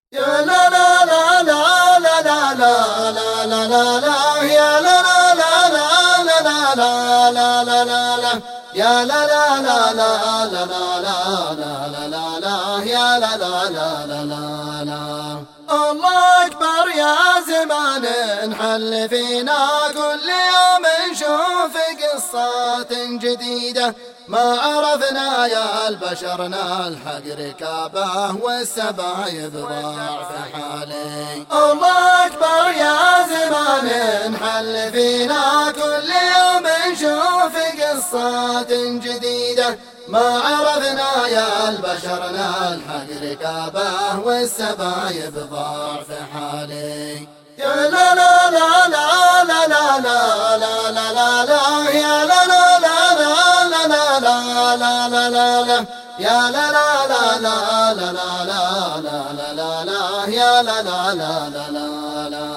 يا لا لا لا لا لا لا لا لا لا لا يا لا لا لا لا لا لا لا لا لا لا يا لا لا لا لا لا لا لا لا لا يا لا لا لا لا لا لا. الله أكبر يا زمان نحل فينا كل يوم نشوف قصات جديدة ما عرفنا يا البشر نلحق ركابه والسبايب ضاع في حالي. الله أكبر يا زمان نحل فينا كل يوم نشوف قصات جديدة ما عرفنا يا البشر نلحق ركابه والسبايب ضاع في حالي. يا لا لا لا لا لا لا لا لا لا لا يا لا لا لا لا لا لا لا لا لا يا لا لا لا لا لا لا لا لا لا يا لا لا لا لا لا لا.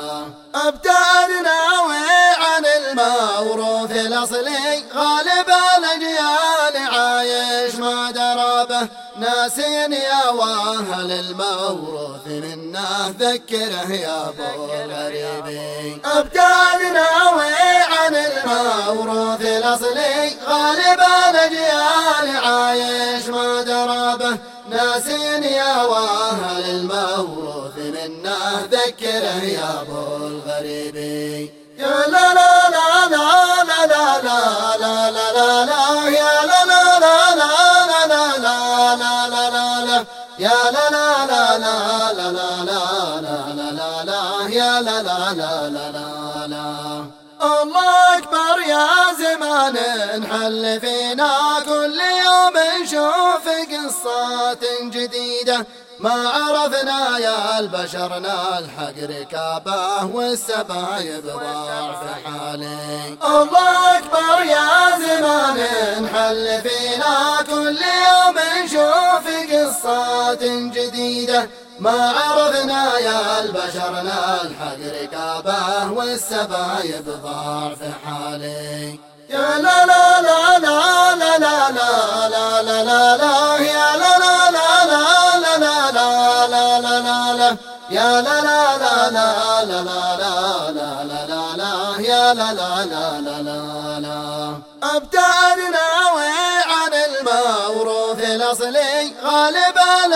ابتعدنا عن الموروث الاصلي غالب الاجيال عايش ما درابه ناسين يا واهل الموروث منا ذكره يا ابو الغريبي. ابتعدنا عن الموروث الاصلي غالب الاجيال عايش ما درابه ناسين يا واهل الموروث منا ذكره يا ابو الغريبي. يا لا لا لا لا لا لا لا لا لا لا يا لا لا لا لا لا لا لا لا لا لا يا لا لا لا لا لا لا لا لا لا يا لا لا لا لا لا لا. الله أكبر يا زمان نحل فينا كل يوم نشوف قصات جديدة ما عرفنا يا البشر نلحق ركابه والسبايب ضاع في حالي. الله أكبر يا زمان نحل فينا كل يوم نشوف قصات جديدة ما عرفنا يا البشر نلحق ركابه والسبايب ضاع في حالي. يا لا لا لا لا لا لا لا لا لا لا يا لا لا لا لا لا لا لا لا لا لا يا لا لا لا لا لا لا لا لا لا لا يا لا لا لا لا لا لا. ابتعدنا عن الموروث الاصلي غالب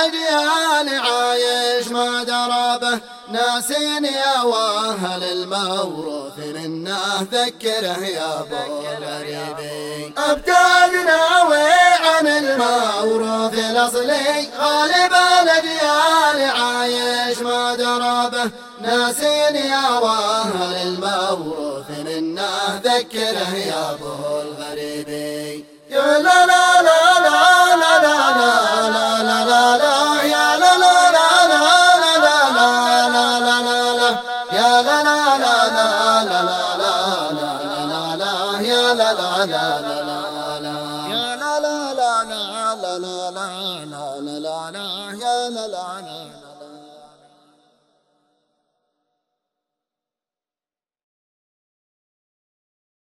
الاجيال عايش ما درابه ناسين يا واهل الموروث منا ذكره يا ابو الغريبي. ابتعدنا عن الموروث الاصلي غالب الاجيال عايش ما درابه ناسين يا واهل الموروث منا ذكره يا ابو الغريبي. يا لا لا لا لا لا لا لا لا لا لا يا لا لا لا لا لا لا لا لا لا لا يا لا لا لا لا لا لا لا لا لا يا لا لا لا لا لا لا يا لا لا لا لا لا لا لا لا لا لا يا لا لا لا.